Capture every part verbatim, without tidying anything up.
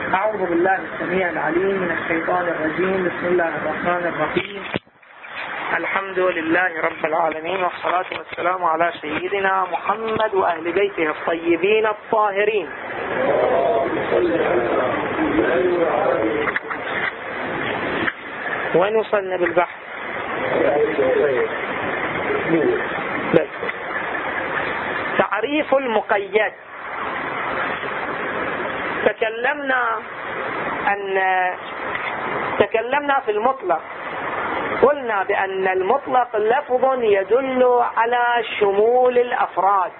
أعوذ بالله السميع العليم من الشيطان الرجيم. بسم الله الرحمن الرحيم. الحمد لله رب العالمين، والصلاة والسلام على سيدنا محمد وأهل بيته الطيبين الطاهرين. وين وصلنا بالبحث؟ تعريف المقيد. تكلمنا أن تكلمنا في المطلق، قلنا بأن المطلق لفظ يدل على شمول الأفراد،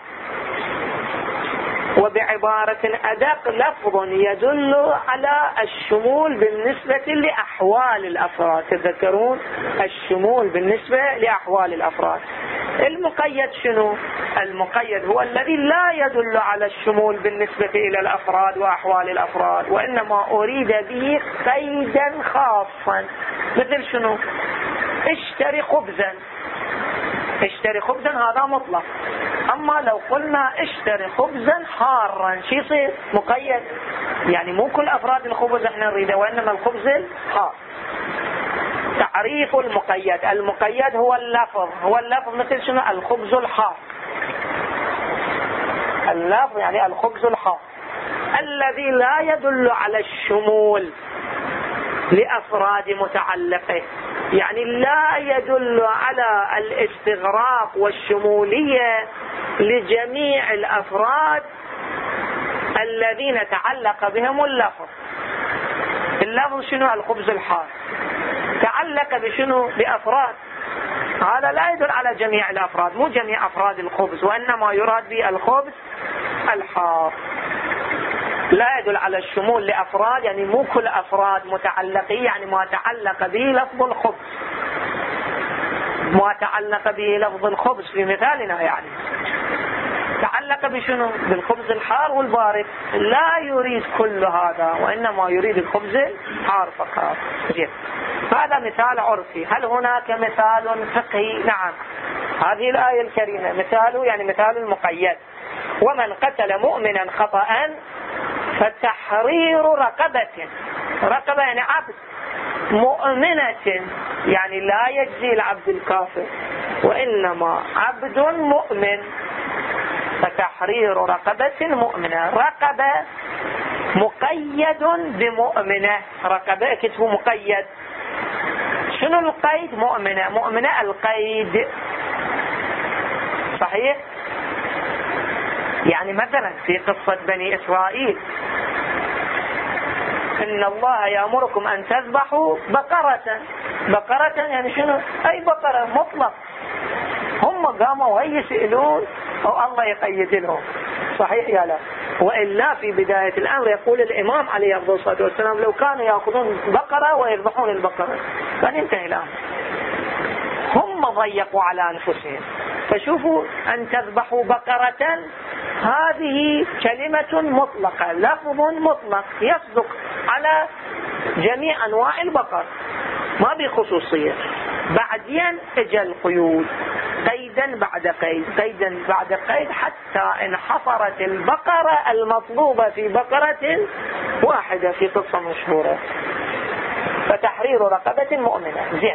وبعبارة أدق لفظ يدل على الشمول بالنسبة لأحوال الأفراد. تذكرون الشمول بالنسبة لأحوال الأفراد. المقيد شنو؟ المقيد هو الذي لا يدل على الشمول بالنسبة إلى الأفراد وأحوال الأفراد، وإنما أريد به قيدا خاصا. مثل شنو؟ اشتري خبزا. اشتري خبزا هذا مطلق. أما لو قلنا اشتري خبزا حارا، شو يصير؟ مقيد. يعني مو كل أفراد الخبز احنا نريده، وإنما الخبز الحار. تعريف المقيد. المقيد هو اللفظ هو اللفظ مثل شنو؟ الخبز الحار. اللفظ يعني الخبز الحار الذي لا يدل على الشمول لأفراد متعلقه، يعني لا يدل على الاستغراق والشمولية لجميع الأفراد الذين تعلق بهم اللفظ. اللفظ شنو؟ الخبز الحار. تعلق بشنو؟ بأفراد. هذا لا يدل على جميع الأفراد، مو جميع أفراد الخبز، وإنما يراد به الخبز الحار. لا يدل على الشمول لأفراد، يعني مو كل أفراد متعلقين، يعني ما تعلق به لفظ الخبز، ما تعلق به لفظ الخبز في مثالنا، يعني تعلق بشنو؟ بالخبز الحار والبارد. لا يريد كل هذا، وإنما يريد الخبز الحار فقط. جيد. هذا مثال عرفي. هل هناك مثال فقهي؟ نعم. هذه الآية الكريمة مثاله يعني مثال المقيد. ومن قتل مؤمنا خطأ فتحرير رقبة. رقبة يعني عبد. مؤمنة يعني لا يجزي العبد الكافر، وإنما عبد مؤمن. فتحرير رقبة مؤمنة. رقبة مقيد بمؤمنة. رقبة كتب مقيد. شنو القيد؟ مؤمنة. مؤمنة القيد. صحيح؟ يعني مثلا في قصة بني إسرائيل إن الله يأمركم أن تذبحوا بقرة. بقرة يعني شنو؟ أي بقرة مطلق. هم قاموا هي يسألون أو الله يقيد لهم. صحيح يا لا؟ وإلا في بداية الأمر يقول الإمام عليه الصلاة والسلام لو كانوا يأخذون بقرة ويذبحون البقرة كان ينتهي الأمر. هم ضيقوا على أنفسهم. فشوفوا أن تذبحوا بقرة، هذه كلمة مطلقة، لفظ مطلق يصدق على جميع أنواع البقر، ما بخصوصية. بعدين اجى القيود، قيدا بعد قيد، قيدا بعد قيد، حتى انحصرت البقرة المطلوبة في بقرة واحدة في قصة مشهورة. فتحرير رقبة مؤمنة. زين.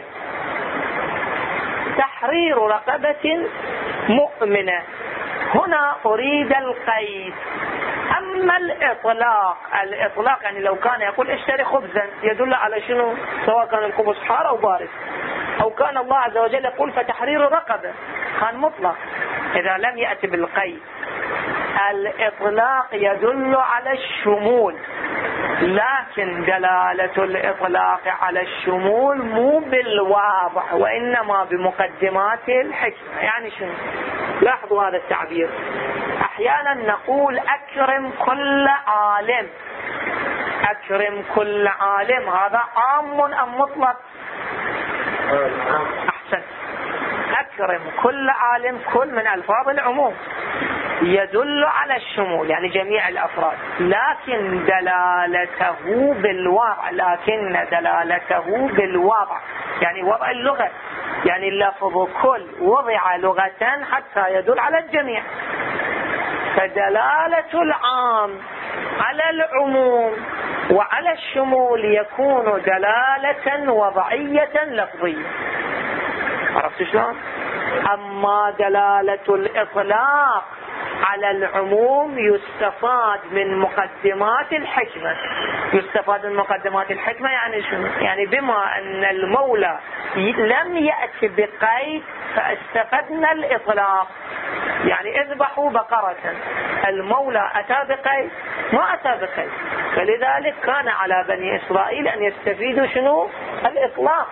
تحرير رقبة مؤمنة. هنا أريد القيد. أما الإطلاق، الإطلاق يعني لو كان يقول اشتري خبزا يدل على شنو؟ سواء كان الخبز حار أو بارد، أو كان الله عز وجل يقول فتحرير رقبة، كان مطلق. إذا لم يأتي بالقيد، الإطلاق يدل على الشمول، لكن دلالة الإطلاق على الشمول مو بالواضح، وإنما بمقدمات الحكمة. يعني شنو؟ لاحظوا هذا التعبير. أحيانا نقول أكرم كل عالم. أكرم كل عالم، هذا عام أم مطلق؟ أحسن. أكرم كل عالم، كل من ألفاظ العموم، يدل على الشمول يعني جميع الأفراد، لكن دلالته بالوضع، لكن دلالته بالوضع يعني وضع اللغة، يعني اللفظ كل وضع لغة حتى يدل على الجميع. فدلالة العام على العموم الشمول يكون دلالة وضعية لفظية. عرفت شلون؟ أما دلالة الإطلاق على العموم يستفاد من مقدمات الحكمة. يستفاد من مقدمات الحكمة يعني شنو؟ يعني بما أن المولى لم يأتي بقيد فاستفدنا الإطلاق. يعني اذبحوا بقرة، المولى أتى بقيد؟ ما أتى بقيد، فلذلك كان على بني إسرائيل أن يستفيدوا شنو؟ الإطلاق.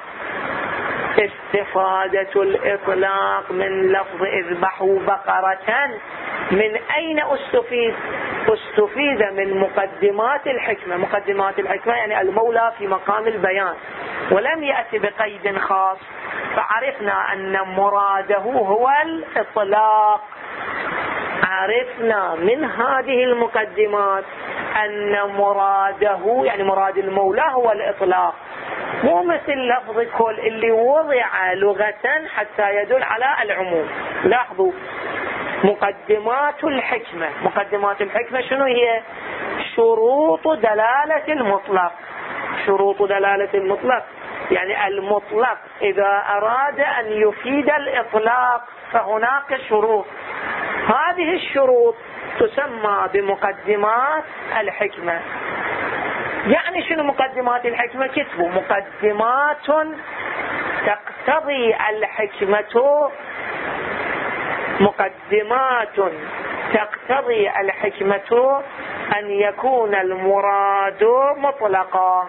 استفادة الإطلاق من لفظ اذبحوا بقرة من أين استفيد؟ استفيد من مقدمات الحكمة. مقدمات الحكمة يعني المولى في مقام البيان ولم يأتي بقيد خاص، فعرفنا أن مراده هو الإطلاق. عرفنا من هذه المقدمات أن مراده يعني مراد المولى هو الإطلاق، مو مثل لفظ كل اللي وضع لغة حتى يدل على العموم. لاحظوا مقدمات الحكمة. مقدمات الحكمة شنو هي؟ شروط دلالة المطلق. شروط دلالة المطلق يعني المطلق إذا أراد أن يفيد الإطلاق فهناك شروط. هذه الشروط تسمى بمقدمات الحكمة. يعني شنو مقدمات الحكمة؟ كتبوا مقدمات تقتضي الحكمة مقدمات تقتضي الحكمة أن يكون المراد مطلقا.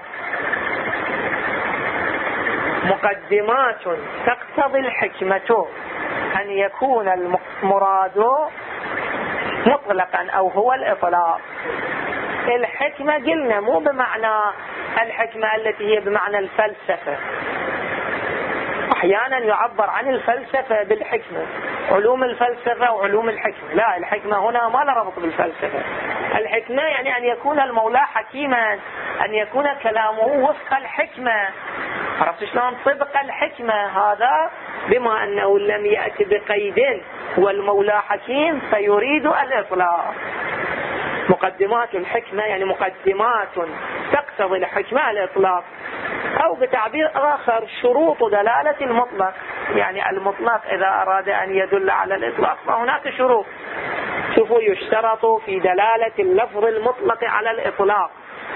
مقدمات تقتضي الحكمة أن يكون المراد مطلقا أو هو الإطلاق. الحكمة قلنا مو بمعنى الحكمة التي هي بمعنى الفلسفة. أحيانا يعبر عن الفلسفة بالحكمة، علوم الفلسفة وعلوم الحكمة. لا، الحكمة هنا ما له ربط بالفلسفة. الحكمة يعني أن يكون المولى حكيما، أن يكون كلامه وفق الحكمة. عرفت شلون؟ طبق الحكمة. هذا بما أنه لم يأتي بقيد والمولى حكيم فيريد الإطلاق. مقدمات الحكمة يعني مقدمات تقتضي الحكمة الإطلاق، أو بتعبير آخر شروط دلالة المطلق. يعني المطلق إذا أراد أن يدل على الإطلاق فهناك شروط. شوفوا، يشترط في دلالة اللفظ المطلق على الإطلاق.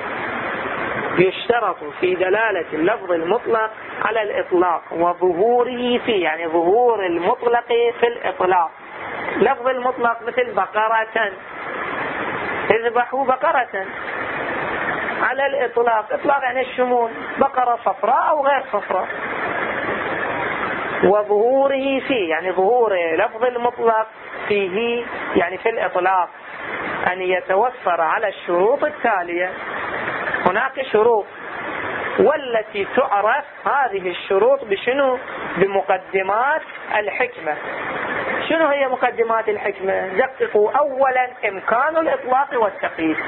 يشترط في دلالة اللفظ المطلق على الإطلاق وظهوره فيه، يعني ظهور المطلق في الإطلاق. لفظ المطلق مثل بقرة، اذبحوا بقرة على الإطلاق. إطلاق يعني الشمول، بقرة صفراء أو غير صفراء. وظهوره فيه يعني ظهور لفظ المطلق فيه يعني في الإطلاق أن يتوفر على الشروط التالية. هناك شروط والتي تعرف هذه الشروط بشنو؟ بمقدمات الحكمة. شنو هي مقدمات الحكمة؟ دققوا. أولا إمكان الإطلاق والتقييد.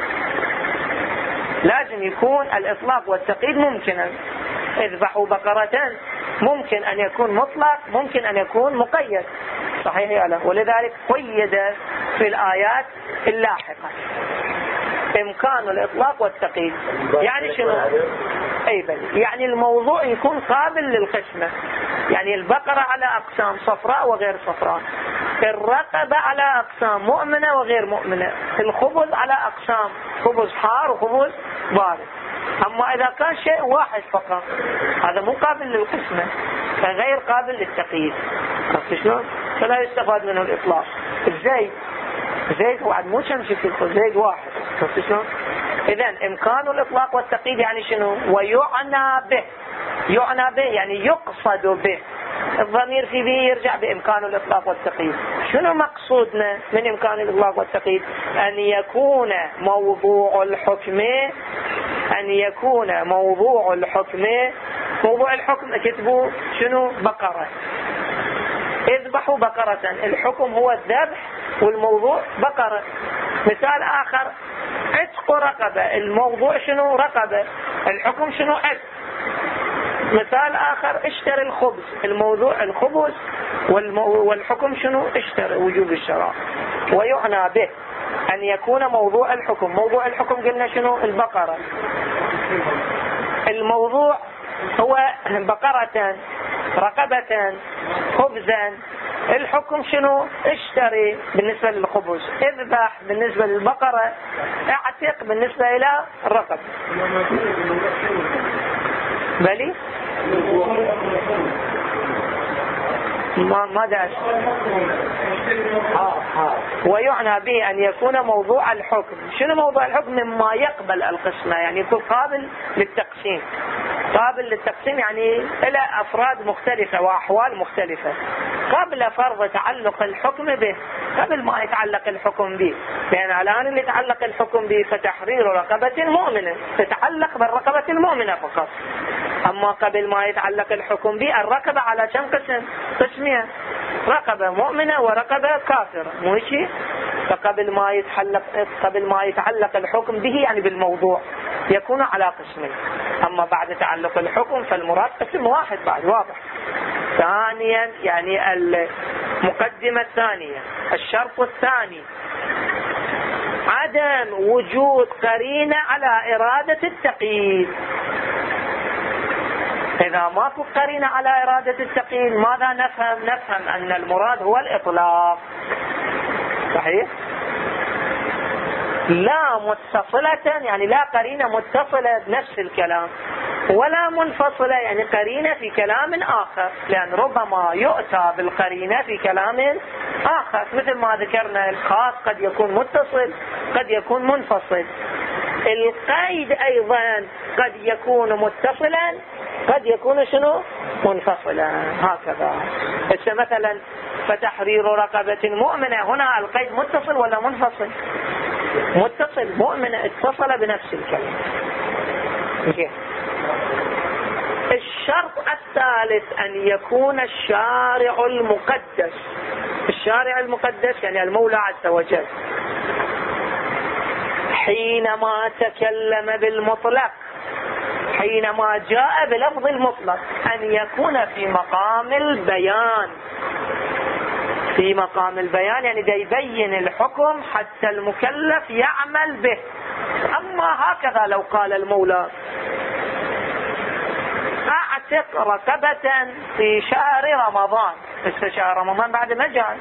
لازم يكون الإطلاق والتقييد ممكنا. اذبحوا بقرة ممكن أن يكون مطلق، ممكن أن يكون مقيد، صحيح يا لا؟ ولذلك قيد في الآيات اللاحقة. إمكان الإطلاق والتقييد يعني شنو؟ أي بل يعني الموضوع يكون قابل للقسمة. يعني البقرة على أقسام، صفراء وغير صفراء. الرقبة على أقسام، مؤمنة وغير مؤمنة. الخبز على أقسام، خبز حار وخبز بارد. أما إذا كان شيء واحد فقط هذا مو قابل للقسمة، فغير قابل للتقييد. عرفت شلون؟ فلا يستفاد منه الإطلاق. الزيت زيت واحد مو شمشي في الخبز، زيت واحد. عرفت شلون؟ إذن إمكان الإطلاق والتقييد يعني شنو؟ ويعنى به. يعنى به يعني يقصد به. الضمير في به يرجع بإمكان الإطلاق والتقييد. شنو مقصودنا من إمكان الإطلاق والتقييد؟ أن يكون موضوع الحكم أن يكون موضوع الحكم موضوع الحكم كتبوا شنو؟ بقرة. اذبحوا بقرة، الحكم هو الذبح والموضوع بقرة. مثال آخر عتق رقبة، الموضوع شنو؟ رقبة، الحكم شنو؟ عتق. مثال آخر اشتري الخبز، الموضوع الخبز والحكم شنو؟ اشتري، وجوب الشراء. ويعنى به أن يكون موضوع الحكم، موضوع الحكم قلنا شنو؟ البقرة. الموضوع هو بقرة، رقبة، خبزا. الحكم شنو؟ اشتري بالنسبة للخبز، اذبح بالنسبة للبقرة، اعتق بالنسبة الى الرقبة. بلي ما ماذا ويعنى به أن يكون موضوع الحكم. شنو موضوع الحكم؟ مما يقبل القسمة، يعني يكون قابل للتقسيم. قابل للتقسيم يعني إلى أفراد مختلفة وأحوال مختلفة قبل فرض تعلق الحكم به، قبل ما يتعلق الحكم به. لأن الآن اللي يتعلق الحكم به فتحرير رقبة مؤمنة، تتعلق بالرقبة المؤمنة فقط. أما قبل ما يتعلق الحكم به الرقبة على كم قسم؟ قسمين، رقبة مؤمنة ورقبة كافرة، مو شيء؟ فقبل ما يتعلق قبل ما يتعلق الحكم به يعني بالموضوع يكون على قسمين. أما بعد تعلق الحكم فالمراد قسم واحد بعد، واضح. ثانيا يعني المقدمة الثانية، الشرط الثاني عدم وجود قرينة على إرادة التقييد. إذا ماكو قرينة على إرادة التقييد ماذا نفهم؟ نفهم أن المراد هو الإطلاق. صحيح؟ لا متصلة يعني لا قرينة متصلة بنفس الكلام، ولا منفصلة يعني قرينة في كلام آخر، لأن ربما يؤتى بالقرينة في كلام آخر. مثل ما ذكرنا الخاص قد يكون متصل قد يكون منفصل. القيد أيضا قد يكون متصلا قد يكون شنو؟ منفصلا. هكذا. إذا مثلا فتحرير رقبة مؤمنة، هنا القيد متصل ولا منفصل؟ متصل. مؤمنة اتصل بنفس الكلمة. الشرط الثالث أن يكون الشارع المقدس. الشارع المقدس يعني المولى عز وجل حينما تكلم بالمطلق، حينما جاء بلفظ المطلق، أن يكون في مقام البيان. في مقام البيان يعني دا يبين الحكم حتى المكلف يعمل به. أما هكذا لو قال المولى أعتق رقبة في شهر رمضان، في شهر رمضان بعد ما جاء،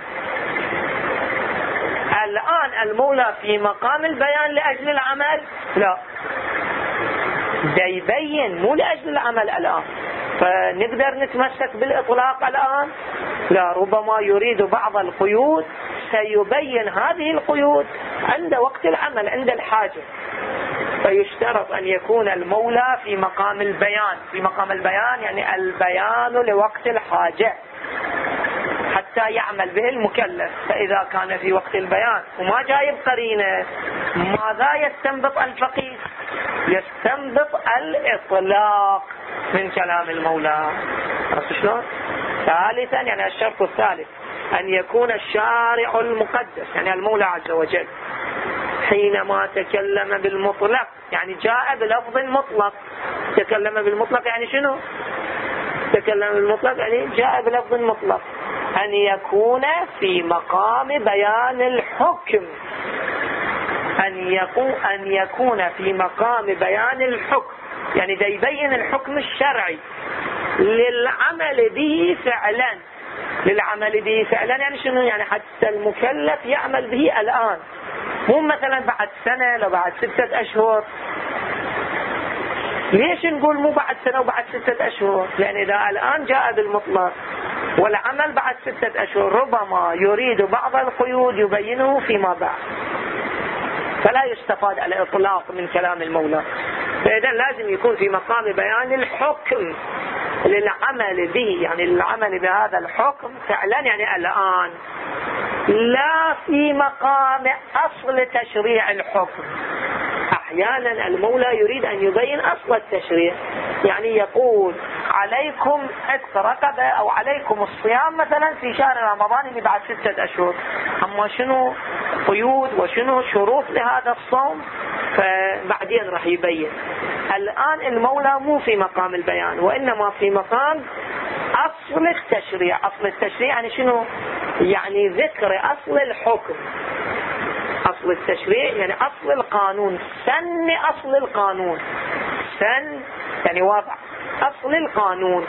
الآن المولى في مقام البيان لأجل العمل؟ لا، دا يبين مو لأجل العمل الآن. فنقدر نتمسك بالإطلاق الآن؟ لا، ربما يريد بعض القيود سيبين هذه القيود عند وقت العمل، عند الحاجة. فيشترط أن يكون المولى في مقام البيان. في مقام البيان يعني البيان لوقت الحاجة حتى يعمل به المكلف. فإذا كان في وقت البيان وما جايب قرينة، ماذا يستنبط الفقيه؟ يستنبط الإطلاق من كلام المولى. عرفت شلون؟ ثالثا يعني الشرط الثالث أن يكون الشارع المقدس يعني المولى عز وجل حينما تكلم بالمطلق، يعني جاء بلفظ المطلق. تكلم بالمطلق يعني شنو؟ تكلم بالمطلق يعني جاء بلفظ المطلق، أن يكون في مقام بيان الحكم. أن يكون أن يكون في مقام بيان الحكم يعني دا يبين الحكم الشرعي للعمل به فعلا. للعمل به فعلا يعني شنو؟ يعني حتى المكلف يعمل به الآن، مو مثلا بعد سنة لو بعد ستة أشهر. ليش نقول مو بعد سنة وبعد ستة أشهر؟ لأن إذا الآن جاء بالمطلق والعمل بعد ستة أشهر ربما يريد بعض القيود يبينه فيما بعد، فلا يستفاد على إطلاق من كلام المولى. فإذا لازم يكون في مقام بيان الحكم للعمل به، يعني للعمل بهذا الحكم فعلا يعني الآن، لا في مقام أصل تشريع الحكم. أحيانا المولى يريد أن يبين أصل التشريع، يعني يقول عليكم عتق رقبة أو عليكم الصيام مثلا في شهر رمضان اللي بعد ستة أشهر. أما شنو قيود وشنو شروط لهذا الصوم فبعدين راح يبين. الآن المولى مو في مقام البيان وإنما في مقام أصل التشريع. أصل التشريع يعني شنو؟ يعني ذكر أصل الحكم. أصل التشريع يعني أصل القانون، سن أصل القانون، السن يعني وضع أصل القانون.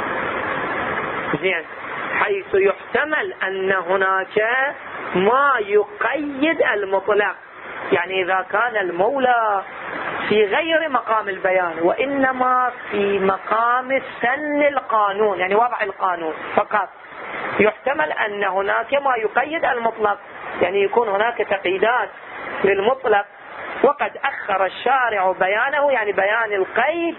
زين، حيث يحتمل أن هناك ما يقيد المطلق، يعني إذا كان المولى في غير مقام البيان وإنما في مقام سن القانون، يعني وضع القانون فقط، يحتمل أن هناك ما يقيد المطلق، يعني يكون هناك تقييدات للمطلق وقد أخر الشارع بيانه، يعني بيان القيد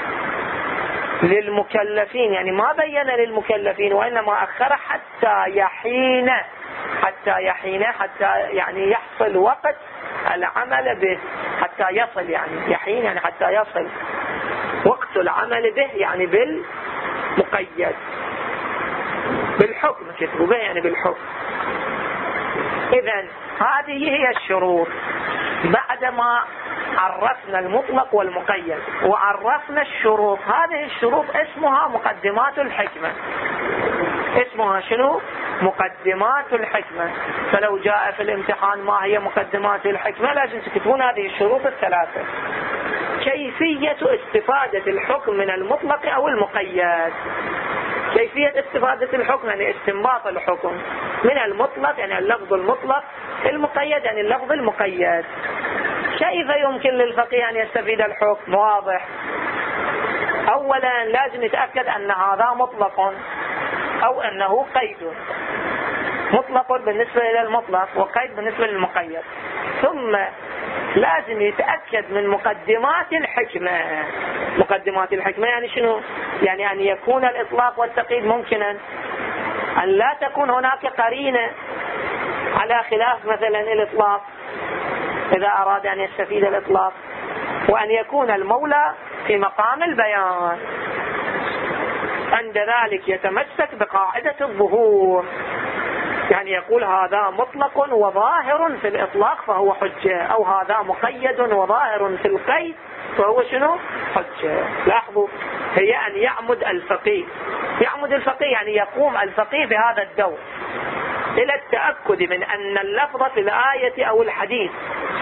للمكلفين، يعني ما بين للمكلفين وإنما أخر حتى يحين حتى يحين حتى يعني يحصل وقت العمل به، حتى يصل، يعني يحين يعني حتى يصل وقت العمل به، يعني بالمقيد بالحكم، كتبوا به يعني بالحكم. إذن هذه هي الشروط. بعدما عرفنا المطلق والمقيد وعرفنا الشروط، هذه الشروط اسمها مقدمات الحكمة. اسمها شنو؟ مقدمات الحكمة. فلو جاء في الامتحان ما هي مقدمات الحكمة لازم تكتبون هذه الشروط الثلاثة. كيفية استفادة الحكم من المطلق أو المقيد. كيفية استفادة الحكم يعني استنباط الحكم من المطلق، يعني اللفظ المطلق، المقيد يعني اللفظ المقيد. كيف يمكن للفقيه أن يستفيد الحكم؟ واضح. أولا لازم يتأكد أن هذا مطلق أو أنه قيد. مطلق بالنسبة إلى المطلق وقيد بالنسبة للمقيد. ثم لازم يتأكد من مقدمات الحكمة. مقدمات الحكمة يعني شنو؟ يعني أن يكون الإطلاق والتقييد ممكنا، أن لا تكون هناك قرينة على خلاف مثلا الإطلاق إذا أراد أن يستفيد الإطلاق، وأن يكون المولى في مقام البيان. عند ذلك يتمسك بقاعدة الظهور، يعني يقول هذا مطلق وظاهر في الإطلاق فهو حجة، أو هذا مقيد وظاهر في القيد فهو شنو؟ حجة. لاحظوا، هي أن يعمد الفقيه. يعمد الفقيه يعني يقوم الفقيه بهذا الدور إلى التأكد من أن اللفظ في الآية أو الحديث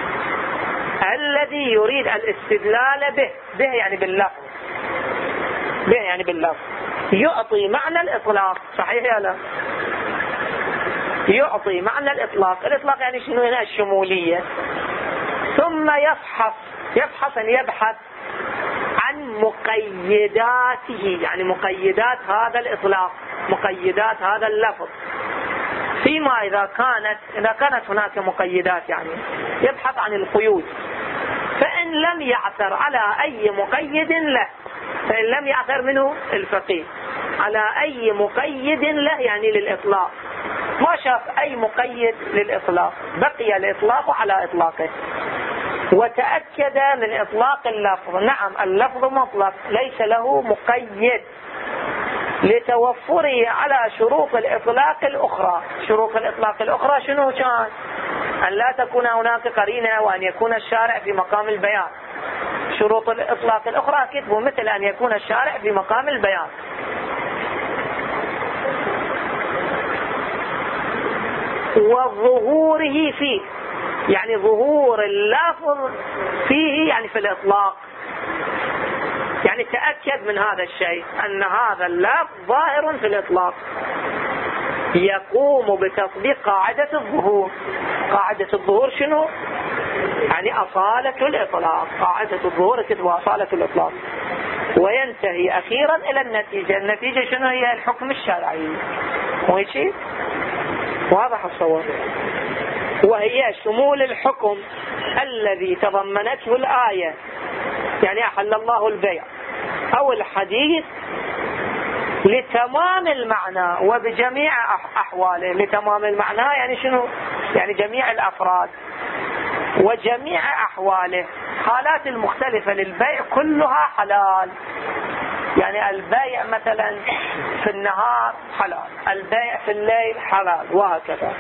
الذي يريد الاستدلال به به يعني باللفظ به يعني باللفظ يعطي معنى الإطلاق. صحيح يا لا؟ يعطي معنى الإطلاق. الإطلاق يعني شنو؟ هنا الشمولية. ثم يفحص يفحص أن يبحث عن مقيداته، يعني مقيدات هذا الإطلاق، مقيدات هذا اللفظ. فيما إذا كانت إذا كانت هناك مقيدات يعني يبحث عن القيود. فإن لم يعثر على أي مقيد له، فإن لم يعثر منه الفقيه على أي مقيد له يعني للإطلاق، ما شاف أي مقيد للإطلاق، بقي الإطلاق على إطلاقه، وتأكد من إطلاق اللفظ. نعم اللفظ مطلق ليس له مقيد لتوفره على شروط الإطلاق الأخرى. شروط الإطلاق الأخرى شنو كان؟ أن لا تكون هناك قرينة، وأن يكون الشارع في مقام البيان. شروط الإطلاق الأخرى كتبوا مثل أن يكون الشارع في مقام البيان. وظهوره فيه، يعني ظهور اللفظ فيه يعني في الإطلاق، يعني تأكد من هذا الشيء أن هذا اللفظ ظاهر في الإطلاق. يقوم بتطبيق قاعدة الظهور. قاعدة الظهور شنو؟ يعني أصالة الإطلاق. قاعدة الظهور كتبوا أصالة الإطلاق. وينتهي أخيرا إلى النتيجة. النتيجة شنو هي؟ الحكم الشرعي. هو شيء واضح الصور، وهي شمول الحكم الذي تضمنته الآية، يعني أحل الله البيع، أو الحديث لتمام المعنى وبجميع أحواله. لتمام المعنى يعني شنو؟ يعني جميع الأفراد وجميع أحواله. حالات المختلفة للبيع كلها حلال، يعني البيع مثلا في النهار حلال، البيع في الليل حلال، وهكذا.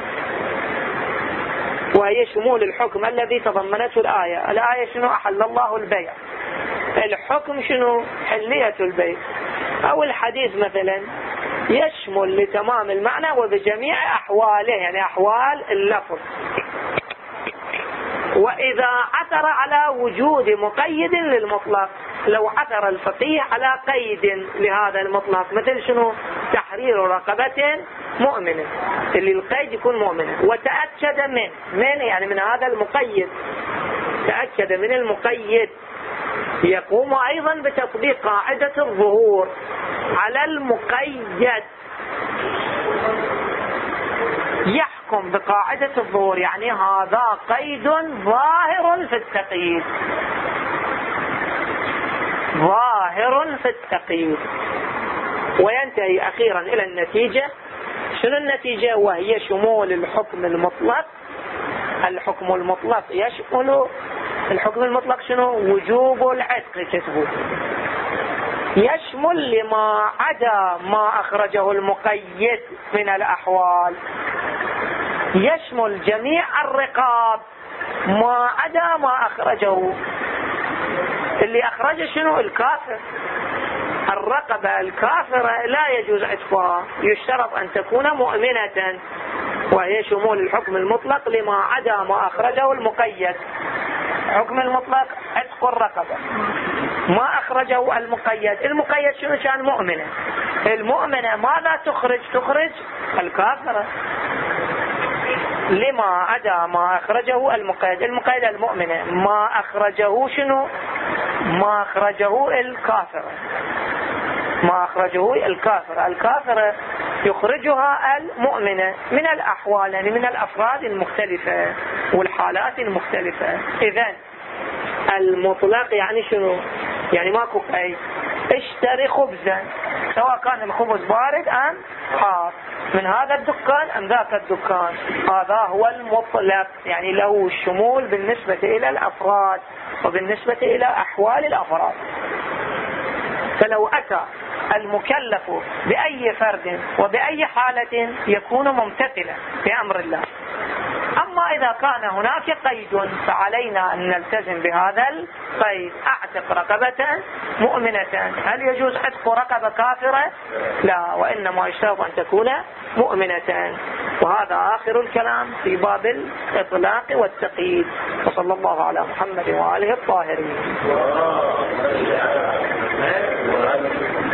وهي شمول الحكم الذي تضمنته الآية. الآية شنو؟ أحل الله البيع. الحكم شنو؟ حلية البيع. أو الحديث مثلا يشمل لتمام المعنى وبجميع أحواله، يعني أحوال اللفظ. وإذا عثر على وجود مقيد للمطلق، لو عثر الفقيه على قيد لهذا المطلق، مثل شنو؟ تحرير رقبة مؤمنة، اللي القيد يكون مؤمنة، وتأكد من من يعني من هذا المقيد، تأكد من المقيد، يقوم أيضا بتطبيق قاعدة الظهور على المقيد، يحكم بقاعدة الظهور، يعني هذا قيد ظاهر في التقييد، ظاهر في التقييد. وينتهي أخيرا إلى النتيجة. شنو النتيجة؟ وهي شمول الحكم المطلق. الحكم المطلق يشمل الحكم المطلق شنو؟ وجوب العتق كتبه، يشمل لما عدا ما أخرجه المقيد من الأحوال، يشمل جميع الرقاب ما عدا ما أخرجه. اللي أخرجه شنو؟ الكافر. الرقبة الكافرة لا يجوز عتقها، يشترط أن تكون مؤمنة، وهي شمول الحكم المطلق لما عدا ما أخرجه المقيد. حكم المطلق عتق الرقبة، ما أخرجه المقيد. المقيد شنو؟ كان مؤمنة. المؤمنة ماذا تخرج؟ تخرج الكافرة لما عدا ما أخرجه المقيد. المقيد المؤمنة، ما أخرجه شنو؟ ما أخرجه الكافرة، ما أخرجه الكافرة. الكافرة يخرجها المؤمنة من الأحوال، يعني من الأفراد المختلفة والحالات المختلفة. إذن المطلق يعني شنو؟ يعني ماكو قيد. اشتري خبزا، سواء كان الخبز بارد أم حار، من هذا الدكان أم ذاك الدكان، هذا هو المطلق، يعني له الشمول بالنسبة إلى الأفراد وبالنسبة إلى أحوال الأفراد. فلو أتى المكلف بأي فرد وبأي حالة يكون ممتثلا بأمر الله. أما إذا كان هناك قيد فعلينا أن نلتزم بهذا القيد. أعتق رقبة مؤمنة، هل يجوز عتق رقبة كافرة؟ لا، وإنما يشترط أن تكون مؤمنة. وهذا آخر الكلام في باب الإطلاق والتقييد. وصلى الله على محمد وآله الطاهرين.